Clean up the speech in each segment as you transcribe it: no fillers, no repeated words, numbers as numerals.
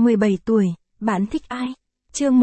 17 tuổi, bạn thích ai? Chương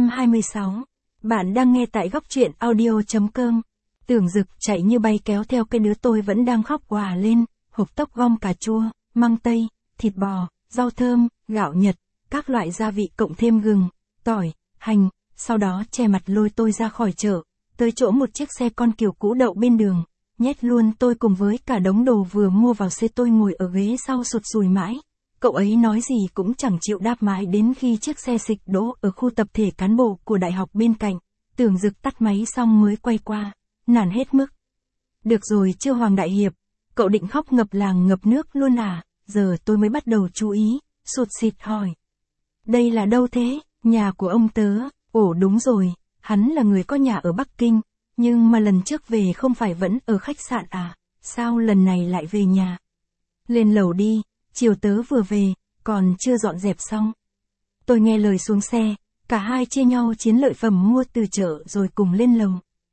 126. Bạn đang nghe tại góc truyện audio.com. Tưởng Dực chạy như bay kéo theo cái đứa tôi vẫn đang khóc òa lên, hộp tóc gom cà chua, măng tây, thịt bò, rau thơm, gạo Nhật, các loại gia vị cộng thêm gừng, tỏi, hành, sau đó che mặt lôi tôi ra khỏi chợ, tới chỗ một chiếc xe con kiểu cũ đậu bên đường, nhét luôn tôi cùng với cả đống đồ vừa mua vào xe. Tôi ngồi ở ghế sau sụt sùi mãi. Cậu ấy nói gì cũng chẳng chịu đáp mãi đến khi chiếc xe xịch đỗ ở khu tập thể cán bộ của đại học bên cạnh. Tưởng Dực tắt máy xong mới quay qua, nản hết mức. Được rồi chưa Hoàng Đại Hiệp, cậu định khóc ngập làng ngập nước luôn à? Giờ tôi mới bắt đầu chú ý, sụt sịt hỏi. Đây là đâu thế? Nhà của ông tớ. Ồ đúng rồi, hắn là người có nhà ở Bắc Kinh, nhưng mà lần trước về không phải vẫn ở khách sạn à? Sao lần này lại về nhà? Lên lầu đi, chiều tớ vừa về, còn chưa dọn dẹp xong. Tôi nghe lời xuống xe, cả hai chia nhau chiến lợi phẩm mua từ chợ rồi cùng lên lầu.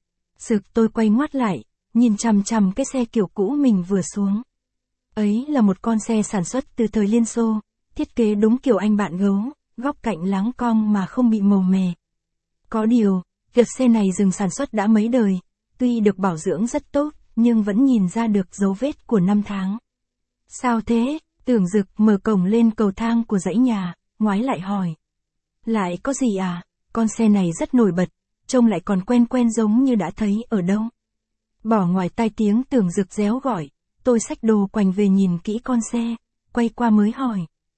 Sực tôi quay ngoắt lại, nhìn chằm chằm cái xe kiểu cũ mình vừa xuống. Ấy là một con xe sản xuất từ thời Liên Xô, thiết kế đúng kiểu anh bạn gấu, góc cạnh láng cong mà không bị màu mè. Có điều, việc xe này dừng sản xuất đã mấy đời, tuy được bảo dưỡng rất tốt, nhưng vẫn nhìn ra được dấu vết của năm tháng. Sao thế? Tưởng Dực mở cổng lên cầu thang của dãy nhà, ngoái lại hỏi. Lại có gì à? Con xe này rất nổi bật, trông lại còn quen quen giống như đã thấy ở đâu. Bỏ ngoài tai tiếng Tưởng Dực réo gọi, tôi xách đồ quành về nhìn kỹ con xe, quay qua mới hỏi.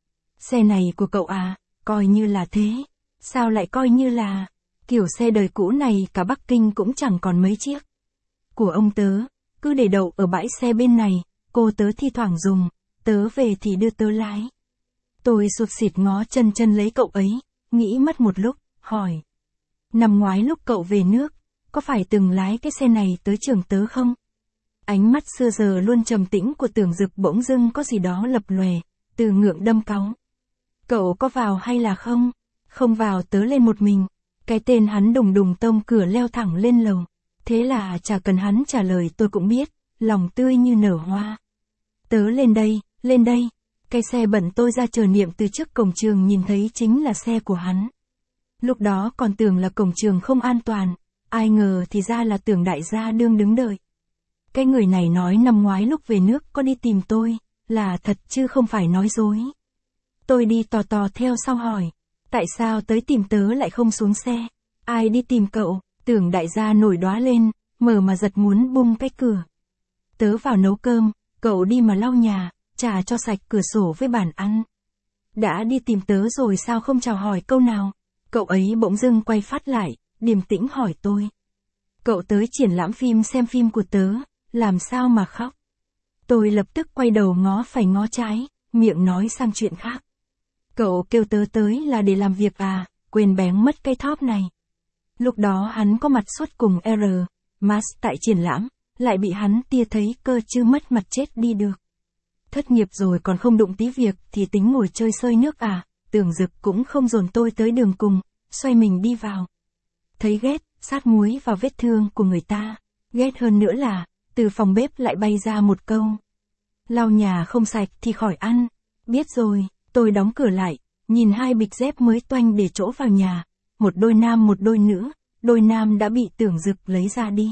Xe này của cậu à? Coi như là thế. Sao lại coi như là? Kiểu xe đời cũ này cả Bắc Kinh cũng chẳng còn mấy chiếc. Của ông tớ, cứ để đậu ở bãi xe bên này, cô tớ thi thoảng dùng, tớ về thì đưa tớ lái. Tôi sụt sịt ngó chân chân lấy cậu ấy, nghĩ mất một lúc, hỏi. Năm ngoái lúc cậu về nước, có phải từng lái cái xe này tới trường tớ không? Ánh mắt xưa giờ luôn trầm tĩnh của Tưởng Dực bỗng dưng có gì đó lập lòe, từ ngượng đâm cáu. Cậu có vào hay là không? Không vào tớ lên một mình. Cái tên hắn đùng đùng tông cửa leo thẳng lên lầu. Thế là chả cần hắn trả lời tôi cũng biết, lòng tươi như nở hoa. Tớ lên đây, lên đây. Cái xe bận tôi ra chờ niệm từ trước cổng trường nhìn thấy chính là xe của hắn. Lúc đó còn tưởng là cổng trường không an toàn, ai ngờ thì ra là Tưởng đại gia đương đứng đợi. Cái người này nói năm ngoái lúc về nước có đi tìm tôi, là thật chứ không phải nói dối. Tôi đi tò tò theo sau hỏi, tại sao tới tìm tớ lại không xuống xe? Ai đi tìm cậu? Tưởng đại gia nổi đoá lên, mở mà giật muốn bung cái cửa. Tớ vào nấu cơm, cậu đi mà lau nhà, trả cho sạch cửa sổ với bàn ăn. Đã đi tìm tớ rồi sao không chào hỏi câu nào? Cậu ấy bỗng dưng quay phát lại, điềm tĩnh hỏi tôi. Cậu tới triển lãm phim xem phim của tớ, làm sao mà khóc? Tôi lập tức quay đầu ngó phải ngó trái, miệng nói sang chuyện khác. Cậu kêu tớ tới là để làm việc à, quên bén mất cái thóp này. Lúc đó hắn có mặt suốt cùng Mas tại triển lãm, lại bị hắn tia thấy cơ chứ mất mặt chết đi được. Thất nghiệp rồi còn không đụng tí việc thì tính ngồi chơi sơi nước à? Tưởng Dực cũng không dồn tôi tới đường cùng, xoay mình đi vào. Thấy ghét, sát muối vào vết thương của người ta. Ghét hơn nữa là, từ phòng bếp lại bay ra một câu. Lau nhà không sạch thì khỏi ăn. Biết rồi, tôi đóng cửa lại, nhìn hai bịch dép mới toanh để chỗ vào nhà. Một đôi nam một đôi nữ, đôi nam đã bị Tưởng Dực lấy ra đi.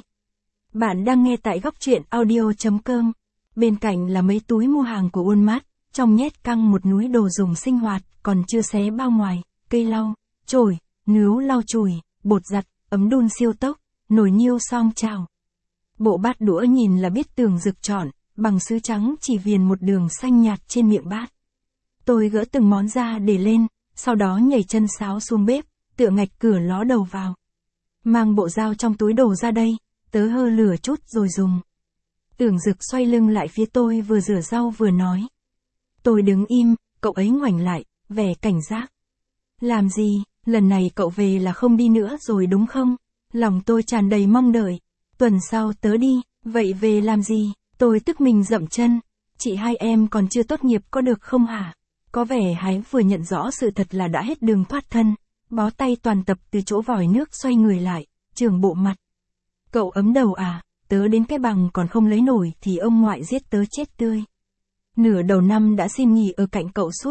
Bạn đang nghe tại góc truyện audio.com. Bên cạnh là mấy túi mua hàng của Walmart, trong nhét căng một núi đồ dùng sinh hoạt, còn chưa xé bao ngoài, cây lau, chổi, nướu lau chùi, bột giặt, ấm đun siêu tốc, nồi niêu xoong chảo. Bộ bát đũa nhìn là biết Tưởng Dực chọn, bằng sứ trắng chỉ viền một đường xanh nhạt trên miệng bát. Tôi gỡ từng món ra để lên, sau đó nhảy chân sáo xuống bếp, tựa ngạch cửa ló đầu vào. Mang bộ dao trong túi đồ ra đây, tớ hơ lửa chút rồi dùng. Tưởng Dực xoay lưng lại phía tôi vừa rửa rau vừa nói. Tôi đứng im, cậu ấy ngoảnh lại, vẻ cảnh giác. Làm gì, lần này cậu về là không đi nữa rồi đúng không? Lòng tôi tràn đầy mong đợi. Tuần sau tớ đi, vậy về làm gì? Tôi tức mình dậm chân. Chị hai em còn chưa tốt nghiệp có được không hả? Có vẻ hắn vừa nhận rõ sự thật là đã hết đường thoát thân. Bó tay toàn tập từ chỗ vòi nước xoay người lại, trường bộ mặt. Cậu ấm đầu à? Tớ đến cái bằng còn không lấy nổi thì ông ngoại giết tớ chết tươi. Nửa đầu năm đã xin nghỉ ở cạnh cậu suốt,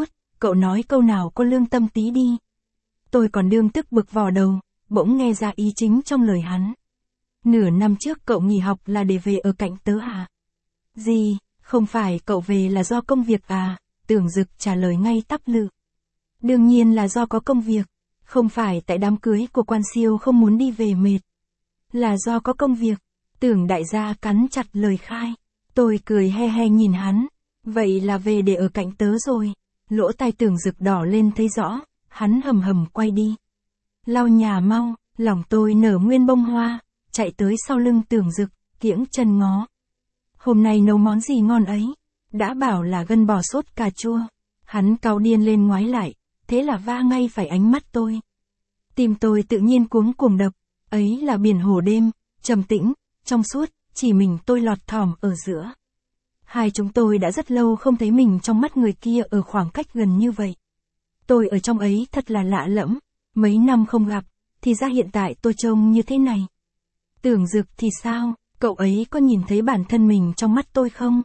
cậu nói câu nào có lương tâm tí đi. Tôi còn đương tức bực vò đầu, bỗng nghe ra ý chính trong lời hắn. Nửa năm trước cậu nghỉ học là để về ở cạnh tớ à? Gì, không phải cậu về là do công việc à? Tưởng Dực trả lời ngay tắp lự. Đương nhiên là do có công việc, không phải tại đám cưới của quan siêu không muốn đi về mệt. Là do có công việc. Tưởng đại gia cắn chặt lời khai. Tôi cười he he nhìn hắn. Vậy là về để ở cạnh tớ rồi. Lỗ tai Tưởng Dực đỏ lên thấy rõ. Hắn hầm hầm quay đi. Lau nhà mau, lòng tôi nở nguyên bông hoa. Chạy tới sau lưng Tưởng Dực, kiễng chân ngó. Hôm nay nấu món gì ngon ấy? Đã bảo là gân bò sốt cà chua. Hắn cau điên lên ngoái lại. Thế là va ngay phải ánh mắt tôi. Tim tôi tự nhiên cuống cuồng đập. Ấy là biển hồ đêm, trầm tĩnh, trong suốt, chỉ mình tôi lọt thỏm ở giữa. Hai chúng tôi đã rất lâu không thấy mình trong mắt người kia ở khoảng cách gần như vậy. Tôi ở trong ấy thật là lạ lẫm, mấy năm không gặp, thì ra hiện tại tôi trông như thế này. Tưởng Dực thì sao, cậu ấy có nhìn thấy bản thân mình trong mắt tôi không?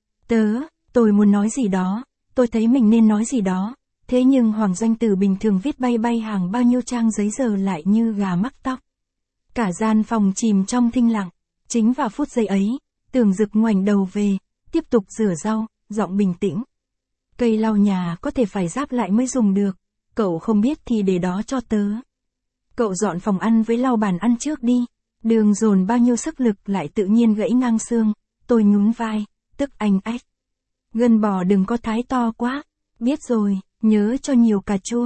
Tôi muốn nói gì đó, tôi thấy mình nên nói gì đó, thế nhưng Hoàng Doanh Tử bình thường viết bay bay hàng bao nhiêu trang giấy giờ lại như gà mắc tóc. Cả gian phòng chìm trong thinh lặng, chính vào phút giây ấy, Tưởng Dực ngoảnh đầu về, tiếp tục rửa rau, giọng bình tĩnh. Cây lau nhà có thể phải ráp lại mới dùng được, cậu không biết thì để đó cho tớ. Cậu dọn phòng ăn với lau bàn ăn trước đi, đường dồn bao nhiêu sức lực lại tự nhiên gãy ngang xương, tôi nhún vai, tức anh ách. Gân bò đừng có thái to quá, biết rồi, nhớ cho nhiều cà chua.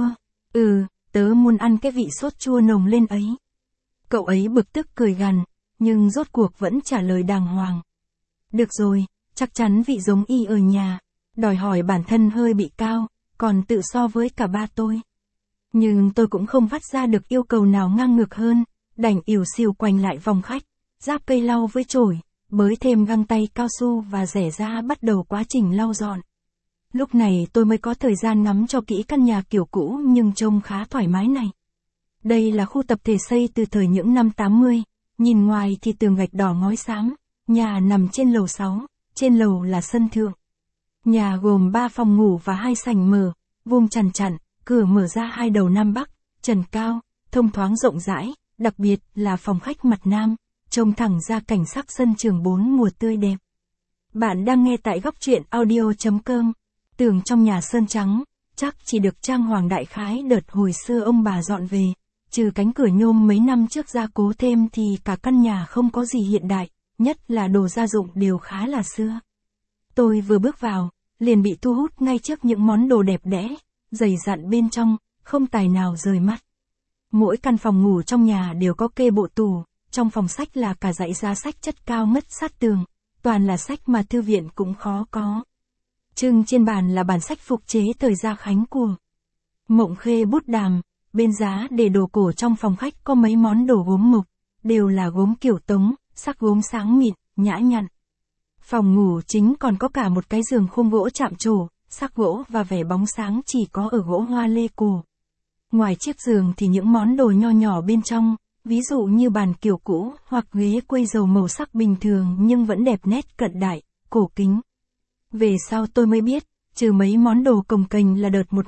Tớ muốn ăn cái vị sốt chua nồng lên ấy. Cậu ấy bực tức cười gằn, nhưng rốt cuộc vẫn trả lời đàng hoàng. Được rồi, chắc chắn vị giống y ở nhà, đòi hỏi bản thân hơi bị cao, còn tự so với cả ba tôi. Nhưng tôi cũng không vắt ra được yêu cầu nào ngang ngược hơn, đành ỉu xìu quanh lại vòng khách, ráp cây lau với chổi, bới thêm găng tay cao su và rẻ ra bắt đầu quá trình lau dọn. Lúc này tôi mới có thời gian ngắm cho kỹ căn nhà kiểu cũ nhưng trông khá thoải mái này. Đây là khu tập thể xây từ thời những năm 80, nhìn ngoài thì tường gạch đỏ ngói xám, nhà nằm trên lầu 6, trên lầu là sân thượng. Nhà gồm 3 phòng ngủ và 2 sảnh mở, vuông chằn chặn, cửa mở ra hai đầu nam bắc, trần cao, thông thoáng rộng rãi, đặc biệt là phòng khách mặt nam, trông thẳng ra cảnh sắc sân trường 4 mùa tươi đẹp. Bạn đang nghe tại góc truyện audio.com. Tường trong nhà sơn trắng, chắc chỉ được trang hoàng đại khái đợt hồi xưa ông bà dọn về, trừ cánh cửa nhôm mấy năm trước gia cố thêm thì cả căn nhà không có gì hiện đại, nhất là đồ gia dụng đều khá là xưa. Tôi vừa bước vào, liền bị thu hút ngay trước những món đồ đẹp đẽ, dày dặn bên trong, không tài nào rời mắt. Mỗi căn phòng ngủ trong nhà đều có kê bộ tủ, trong phòng sách là cả dãy giá sách chất cao ngất sát tường, toàn là sách mà thư viện cũng khó có. Trưng trên bàn là bản sách phục chế thời Gia Khánh của Mộng Khê bút đàm, bên giá để đồ cổ trong phòng khách có mấy món đồ gốm mộc, đều là gốm kiểu Tống, sắc gốm sáng mịn, nhã nhặn. Phòng ngủ chính còn có cả một cái giường khung gỗ chạm trổ, sắc gỗ và vẻ bóng sáng chỉ có ở gỗ hoa lê cổ. Ngoài chiếc giường thì những món đồ nho nhỏ bên trong, ví dụ như bàn kiểu cũ hoặc ghế quây dầu màu sắc bình thường nhưng vẫn đẹp nét cận đại, cổ kính. Về sau tôi mới biết, trừ mấy món đồ cồng kềnh là đợt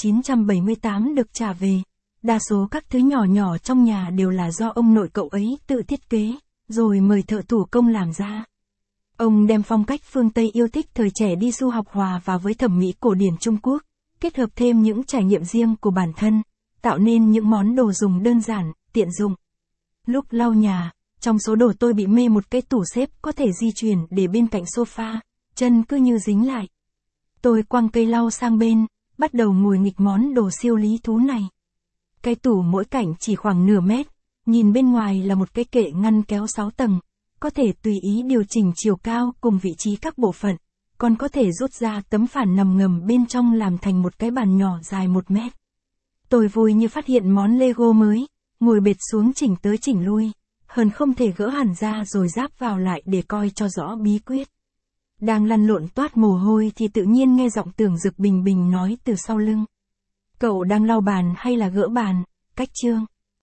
1978 được trả về, đa số các thứ nhỏ nhỏ trong nhà đều là do ông nội cậu ấy tự thiết kế, rồi mời thợ thủ công làm ra. Ông đem phong cách phương Tây yêu thích thời trẻ đi du học hòa vào với thẩm mỹ cổ điển Trung Quốc, kết hợp thêm những trải nghiệm riêng của bản thân, tạo nên những món đồ dùng đơn giản, tiện dụng. Lúc lau nhà, trong số đồ tôi bị mê một cái tủ xếp có thể di chuyển để bên cạnh sofa, chân cứ như dính lại. Tôi quăng cây lau sang bên, bắt đầu ngồi nghịch món đồ siêu lý thú này. Cái tủ mỗi cạnh chỉ khoảng nửa mét, nhìn bên ngoài là một cái kệ ngăn kéo 6 tầng, có thể tùy ý điều chỉnh chiều cao cùng vị trí các bộ phận, còn có thể rút ra tấm phản nằm ngầm bên trong làm thành một cái bàn nhỏ dài 1 mét. Tôi vui như phát hiện món Lego mới, ngồi bệt xuống chỉnh tới chỉnh lui, hờn không thể gỡ hẳn ra rồi ráp vào lại để coi cho rõ bí quyết. Đang lăn lộn toát mồ hôi thì tự nhiên nghe giọng Tưởng Dực bình bình nói từ sau lưng. Cậu đang lau bàn hay là gỡ bàn, cách chương?